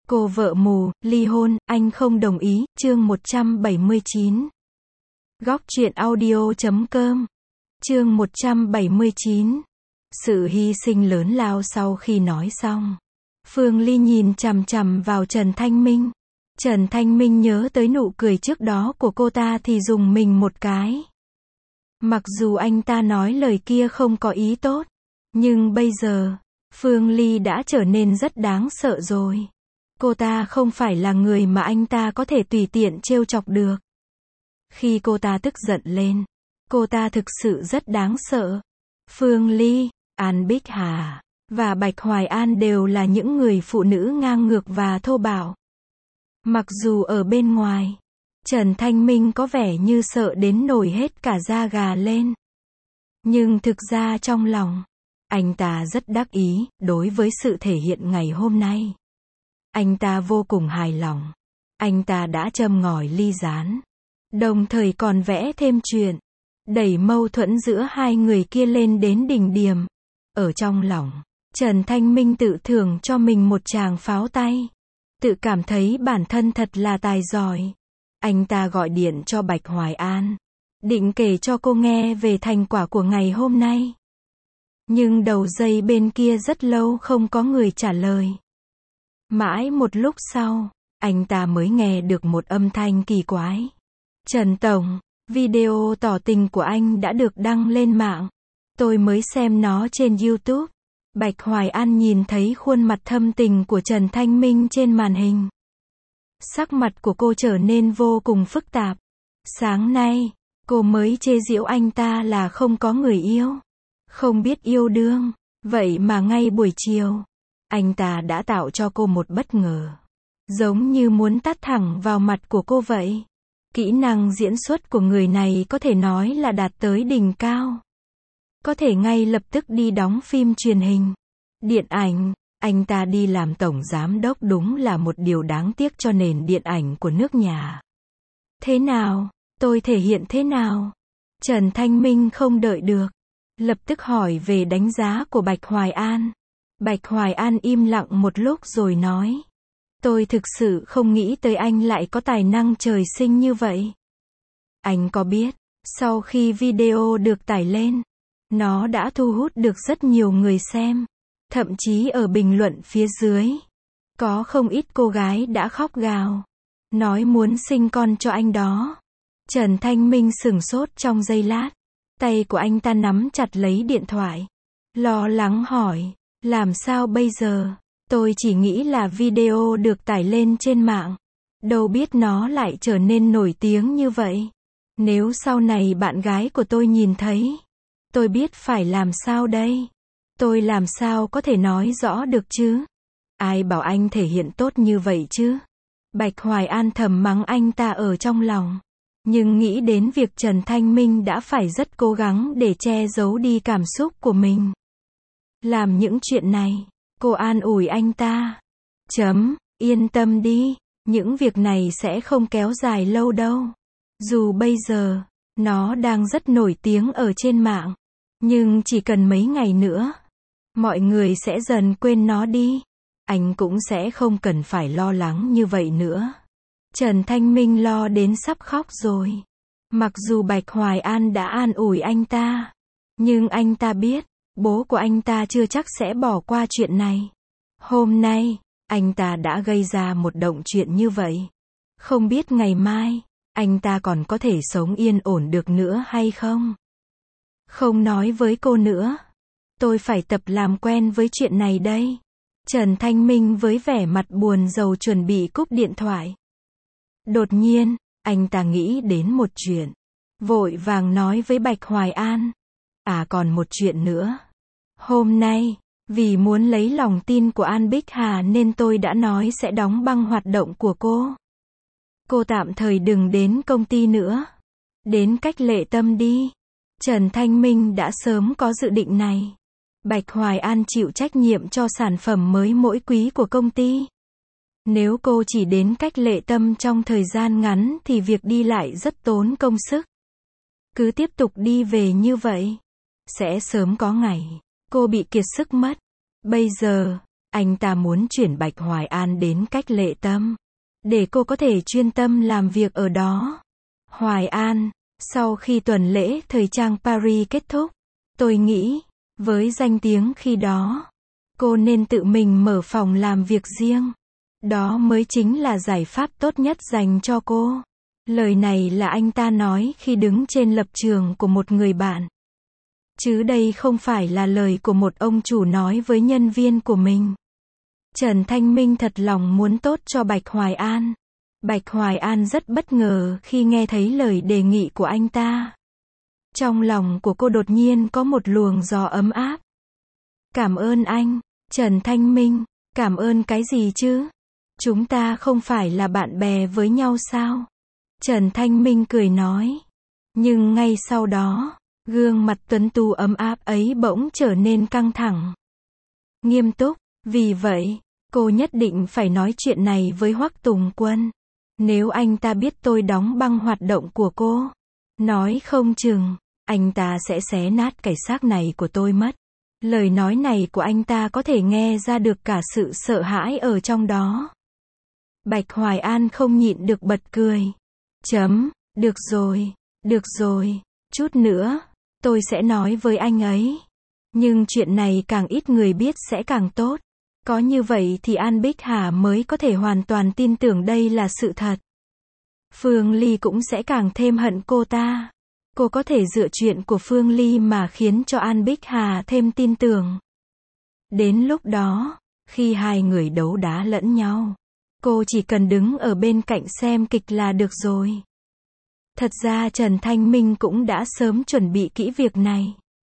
Cô vợ mù, ly hôn, anh không đồng ý, chương 179. Góc truyện audio.com. Chương 179. Sự hy sinh lớn lao. Sau khi nói xong, Phương Ly nhìn chằm chằm vào Trần Thanh Minh. Trần Thanh Minh nhớ tới nụ cười trước đó của cô ta thì rùng mình một cái. Mặc dù anh ta nói lời kia không có ý tốt, nhưng bây giờ, Phương Ly đã trở nên rất đáng sợ rồi. Cô ta không phải là người mà anh ta có thể tùy tiện trêu chọc được. Khi cô ta tức giận lên, cô ta thực sự rất đáng sợ. Phương Ly, An Bích Hà và Bạch Hoài An đều là những người phụ nữ ngang ngược và thô bạo. Mặc dù ở bên ngoài, Trần Thanh Minh có vẻ như sợ đến nổi hết cả da gà lên, nhưng thực ra trong lòng, anh ta rất đắc ý đối với sự thể hiện ngày hôm nay. Anh ta vô cùng hài lòng. Anh ta đã châm ngòi ly gián, đồng thời còn vẽ thêm chuyện, đẩy mâu thuẫn giữa hai người kia lên đến đỉnh điểm. Ở trong lòng, Trần Thanh Minh tự thưởng cho mình một tràng pháo tay, tự cảm thấy bản thân thật là tài giỏi. Anh ta gọi điện cho Bạch Hoài An, định kể cho cô nghe về thành quả của ngày hôm nay. Nhưng đầu dây bên kia rất lâu không có người trả lời. Mãi một lúc sau, anh ta mới nghe được một âm thanh kỳ quái. Trần Tổng, video tỏ tình của anh đã được đăng lên mạng. Tôi mới xem nó trên YouTube. Bạch Hoài An nhìn thấy khuôn mặt thâm tình của Trần Thanh Minh trên màn hình. Sắc mặt của cô trở nên vô cùng phức tạp. Sáng nay, cô mới chê giễu anh ta là không có người yêu, không biết yêu đương. Vậy mà ngay buổi chiều, anh ta đã tạo cho cô một bất ngờ. Giống như muốn tát thẳng vào mặt của cô vậy. Kỹ năng diễn xuất của người này có thể nói là đạt tới đỉnh cao. Có thể ngay lập tức đi đóng phim truyền hình, điện ảnh. Anh ta đi làm tổng giám đốc đúng là một điều đáng tiếc cho nền điện ảnh của nước nhà. Thế nào? Tôi thể hiện thế nào? Trần Thanh Minh không đợi được, lập tức hỏi về đánh giá của Bạch Hoài An. Bạch Hoài An im lặng một lúc rồi nói. Tôi thực sự không nghĩ tới anh lại có tài năng trời sinh như vậy. Anh có biết, sau khi video được tải lên, nó đã thu hút được rất nhiều người xem. Thậm chí ở bình luận phía dưới, có không ít cô gái đã khóc gào, nói muốn sinh con cho anh đó. Trần Thanh Minh sửng sốt trong giây lát. Tay của anh ta nắm chặt lấy điện thoại, lo lắng hỏi, làm sao bây giờ? Tôi chỉ nghĩ là video được tải lên trên mạng, đâu biết nó lại trở nên nổi tiếng như vậy. Nếu sau này bạn gái của tôi nhìn thấy, tôi biết phải làm sao đây? Tôi làm sao có thể nói rõ được chứ? Ai bảo anh thể hiện tốt như vậy chứ? Bạch Hoài An thầm mắng anh ta ở trong lòng. Nhưng nghĩ đến việc Trần Thanh Minh đã phải rất cố gắng để che giấu đi cảm xúc của mình. Làm những chuyện này, cô an ủi anh ta. Yên tâm đi, những việc này sẽ không kéo dài lâu đâu. Dù bây giờ, nó đang rất nổi tiếng ở trên mạng. Nhưng chỉ cần mấy ngày nữa, mọi người sẽ dần quên nó đi. Anh cũng sẽ không cần phải lo lắng như vậy nữa. Trần Thanh Minh lo đến sắp khóc rồi. Mặc dù Bạch Hoài An đã an ủi anh ta, nhưng anh ta biết, bố của anh ta chưa chắc sẽ bỏ qua chuyện này. Hôm nay, anh ta đã gây ra một động chuyện như vậy. Không biết ngày mai, anh ta còn có thể sống yên ổn được nữa hay không? Không nói với cô nữa. Tôi phải tập làm quen với chuyện này đây. Trần Thanh Minh với vẻ mặt buồn rầu chuẩn bị cúp điện thoại. Đột nhiên, anh ta nghĩ đến một chuyện. Vội vàng nói với Bạch Hoài An. À còn một chuyện nữa. Hôm nay, vì muốn lấy lòng tin của An Bích Hà nên tôi đã nói sẽ đóng băng hoạt động của cô. Cô tạm thời đừng đến công ty nữa. Đến Cách Lệ Tâm đi. Trần Thanh Minh đã sớm có dự định này. Bạch Hoài An chịu trách nhiệm cho sản phẩm mới mỗi quý của công ty. Nếu cô chỉ đến Cách Lệ Tâm trong thời gian ngắn thì việc đi lại rất tốn công sức. Cứ tiếp tục đi về như vậy, sẽ sớm có ngày cô bị kiệt sức mất. Bây giờ, Anh ta muốn chuyển Bạch Hoài An đến Cách Lệ Tâm, để cô có thể chuyên tâm làm việc ở đó. Hoài An, sau khi tuần lễ thời trang Paris kết thúc, tôi nghĩ, với danh tiếng khi đó, cô nên tự mình mở phòng làm việc riêng. Đó mới chính là giải pháp tốt nhất dành cho cô. Lời này là anh ta nói khi đứng trên lập trường của một người bạn. Chứ đây không phải là lời của một ông chủ nói với nhân viên của mình. Trần Thanh Minh thật lòng muốn tốt cho Bạch Hoài An. Bạch Hoài An rất bất ngờ khi nghe thấy lời đề nghị của anh ta. Trong lòng của cô đột nhiên có một luồng gió ấm áp. Cảm ơn anh, Trần Thanh Minh. Cảm ơn cái gì chứ? Chúng ta không phải là bạn bè với nhau sao? Trần Thanh Minh cười nói. Nhưng ngay sau đó, gương mặt tuấn tú ấm áp ấy bỗng trở nên căng thẳng. Nghiêm túc, vì vậy, cô nhất định phải nói chuyện này với Hoắc Tùng Quân. Nếu anh ta biết tôi đóng băng hoạt động của cô, nói không chừng, anh ta sẽ xé nát cái xác này của tôi mất. Lời nói này của anh ta có thể nghe ra được cả sự sợ hãi ở trong đó. Bạch Hoài An không nhịn được bật cười. Được rồi, chút nữa, tôi sẽ nói với anh ấy. Nhưng chuyện này càng ít người biết sẽ càng tốt. Có như vậy thì An Bích Hà mới có thể hoàn toàn tin tưởng đây là sự thật. Phương Ly cũng sẽ càng thêm hận cô ta. Cô có thể dựa chuyện của Phương Ly mà khiến cho An Bích Hà thêm tin tưởng. Đến lúc đó, khi hai người đấu đá lẫn nhau, cô chỉ cần đứng ở bên cạnh xem kịch là được rồi. Thật ra Trần Thanh Minh cũng đã sớm chuẩn bị kỹ việc này.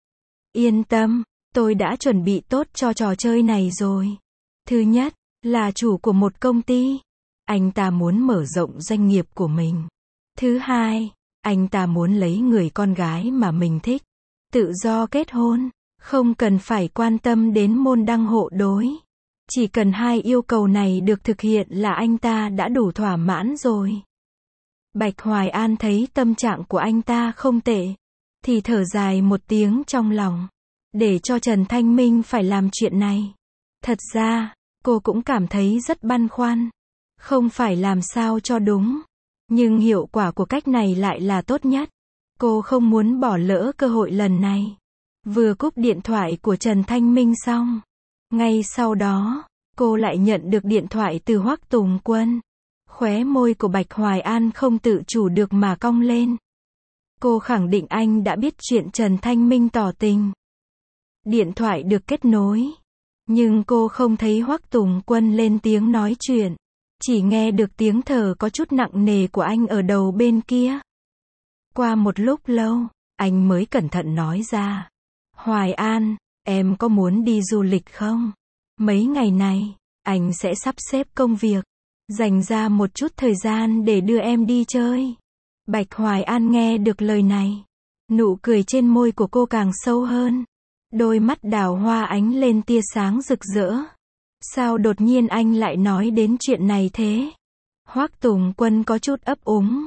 Yên tâm, tôi đã chuẩn bị tốt cho trò chơi này rồi. Thứ nhất, là chủ của một công ty. Anh ta muốn mở rộng doanh nghiệp của mình. Thứ hai, anh ta muốn lấy người con gái mà mình thích. Tự do kết hôn, không cần phải quan tâm đến môn đăng hộ đối. Chỉ cần hai yêu cầu này được thực hiện là anh ta đã đủ thỏa mãn rồi. Bạch Hoài An thấy tâm trạng của anh ta không tệ, thì thở dài một tiếng trong lòng. Để cho Trần Thanh Minh phải làm chuyện này. Thật ra, cô cũng cảm thấy rất băn khoăn. Không phải làm sao cho đúng. Nhưng hiệu quả của cách này lại là tốt nhất. Cô không muốn bỏ lỡ cơ hội lần này. Vừa cúp điện thoại của Trần Thanh Minh xong, ngay sau đó, cô lại nhận được điện thoại từ Hoắc Tùng Quân. Khóe môi của Bạch Hoài An không tự chủ được mà cong lên. Cô khẳng định anh đã biết chuyện Trần Thanh Minh tỏ tình. Điện thoại được kết nối. Nhưng cô không thấy Hoắc Tùng Quân lên tiếng nói chuyện. Chỉ nghe được tiếng thở có chút nặng nề của anh ở đầu bên kia. Qua một lúc lâu, anh mới cẩn thận nói ra. Hoài An, em có muốn đi du lịch không? Mấy ngày này, anh sẽ sắp xếp công việc. Dành ra một chút thời gian để đưa em đi chơi. Bạch Hoài An nghe được lời này. Nụ cười trên môi của cô càng sâu hơn. Đôi mắt đào hoa ánh lên tia sáng rực rỡ. Sao đột nhiên anh lại nói đến chuyện này thế? Hoắc Tùng Quân có chút ấp úng.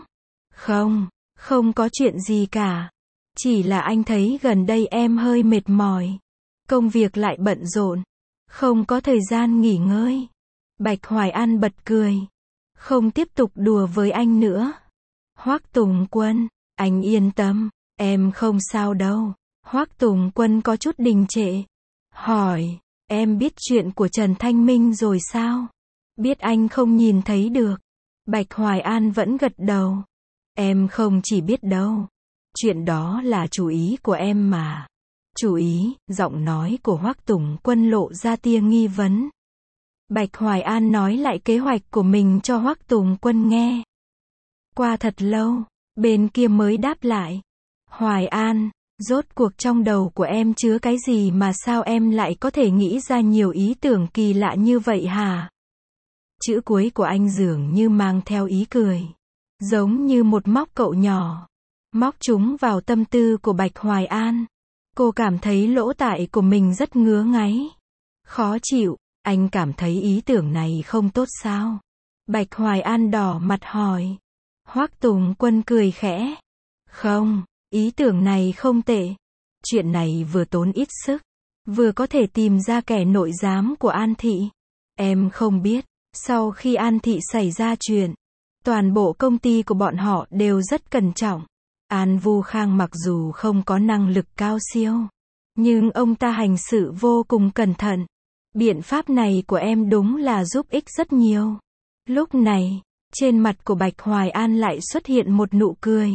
Không có chuyện gì cả. Chỉ là anh thấy gần đây em hơi mệt mỏi. Công việc lại bận rộn. Không có thời gian nghỉ ngơi. Bạch Hoài An bật cười. Không tiếp tục đùa với anh nữa. Hoắc Tùng Quân, anh yên tâm, em không sao đâu. Hoắc Tùng Quân có chút đình trệ. Hỏi, em biết chuyện của Trần Thanh Minh rồi sao? Biết anh không nhìn thấy được. Bạch Hoài An vẫn gật đầu. Em không chỉ biết đâu. Chuyện đó là chủ ý của em mà. Chủ ý, giọng nói của Hoắc Tùng Quân lộ ra tia nghi vấn. Bạch Hoài An nói lại kế hoạch của mình cho Hoắc Tùng Quân nghe. Qua thật lâu, bên kia mới đáp lại. Hoài An, rốt cuộc trong đầu của em chứa cái gì mà sao em lại có thể nghĩ ra nhiều ý tưởng kỳ lạ như vậy hả? Chữ cuối của anh dường như mang theo ý cười. Giống như một móc cậu nhỏ. Móc chúng vào tâm tư của Bạch Hoài An. Cô cảm thấy lỗ tai của mình rất ngứa ngáy. Khó chịu, anh cảm thấy ý tưởng này không tốt sao? Bạch Hoài An đỏ mặt hỏi. Hoắc Tùng Quân cười khẽ. Không, ý tưởng này không tệ. Chuyện này vừa tốn ít sức, vừa có thể tìm ra kẻ nội giám của An Thị. Em không biết, sau khi An Thị xảy ra chuyện, toàn bộ công ty của bọn họ đều rất cẩn trọng. An Vu Khang mặc dù không có năng lực cao siêu, nhưng ông ta hành sự vô cùng cẩn thận. Biện pháp này của em đúng là giúp ích rất nhiều. Lúc này, trên mặt của Bạch Hoài An lại xuất hiện một nụ cười.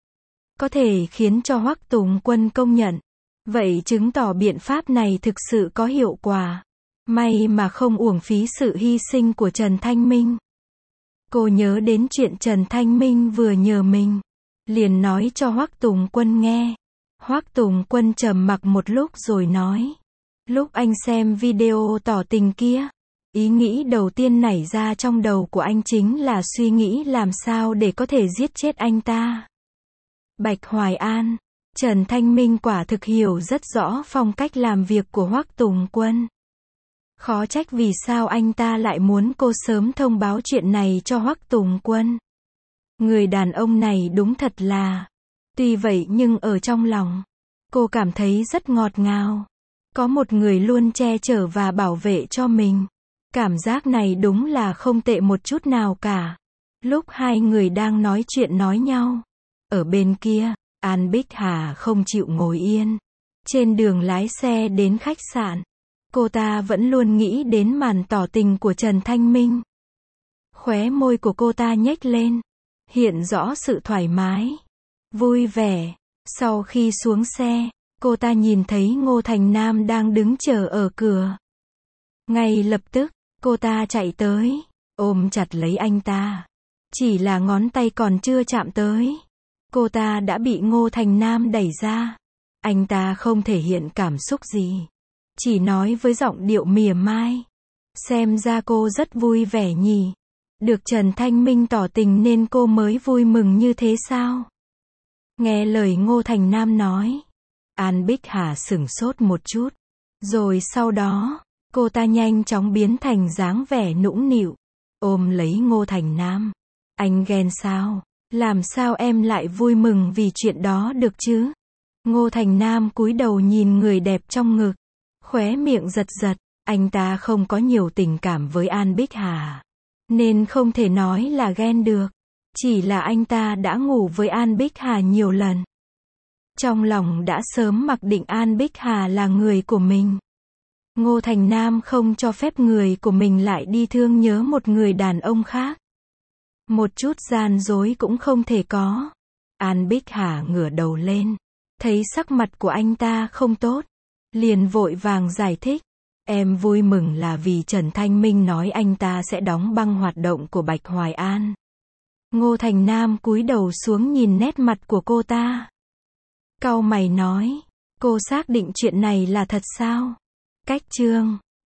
Có thể khiến cho Hoắc Tùng Quân công nhận. Vậy chứng tỏ biện pháp này thực sự có hiệu quả. May mà không uổng phí sự hy sinh của Trần Thanh Minh. Cô nhớ đến chuyện Trần Thanh Minh vừa nhờ mình, liền nói cho Hoắc Tùng Quân nghe. Hoắc Tùng Quân trầm mặc một lúc rồi nói. Lúc anh xem video tỏ tình kia, ý nghĩ đầu tiên nảy ra trong đầu của anh chính là suy nghĩ làm sao để có thể giết chết anh ta. Bạch Hoài An, Trần Thanh Minh quả thực hiểu rất rõ phong cách làm việc của Hoắc Tùng Quân. Khó trách vì sao anh ta lại muốn cô sớm thông báo chuyện này cho Hoắc Tùng Quân. Người đàn ông này đúng thật là. Tuy vậy nhưng ở trong lòng, cô cảm thấy rất ngọt ngào. Có một người luôn che chở và bảo vệ cho mình. Cảm giác này đúng là không tệ một chút nào cả. Lúc hai người đang nói chuyện nói nhau, ở bên kia, An Bích Hà không chịu ngồi yên. Trên đường lái xe đến khách sạn, cô ta vẫn luôn nghĩ đến màn tỏ tình của Trần Thanh Minh. Khóe môi của cô ta nhếch lên, hiện rõ sự thoải mái, vui vẻ. Sau khi xuống xe, cô ta nhìn thấy Ngô Thành Nam đang đứng chờ ở cửa. Ngay lập tức, cô ta chạy tới, ôm chặt lấy anh ta. Chỉ là ngón tay còn chưa chạm tới, cô ta đã bị Ngô Thành Nam đẩy ra. Anh ta không thể hiện cảm xúc gì, chỉ nói với giọng điệu mỉa mai. Xem ra cô rất vui vẻ nhỉ. Được Trần Thanh Minh tỏ tình nên cô mới vui mừng như thế sao? Nghe lời Ngô Thành Nam nói, An Bích Hà sửng sốt một chút. Rồi sau đó, cô ta nhanh chóng biến thành dáng vẻ nũng nịu, ôm lấy Ngô Thành Nam. Anh ghen sao? Làm sao em lại vui mừng vì chuyện đó được chứ? Ngô Thành Nam cúi đầu nhìn người đẹp trong ngực, khóe miệng giật giật. Anh ta không có nhiều tình cảm với An Bích Hà, nên không thể nói là ghen được. Chỉ là anh ta đã ngủ với An Bích Hà nhiều lần. Trong lòng đã sớm mặc định An Bích Hà là người của mình. Ngô Thành Nam không cho phép người của mình lại đi thương nhớ một người đàn ông khác. Một chút gian dối cũng không thể có. An Bích Hà ngửa đầu lên, thấy sắc mặt của anh ta không tốt, liền vội vàng giải thích. Em vui mừng là vì Trần Thanh Minh nói anh ta sẽ đóng băng hoạt động của Bạch Hoài An. Ngô Thành Nam cúi đầu xuống nhìn nét mặt của cô ta. Cau mày nói, cô xác định chuyện này là thật sao? Cách chương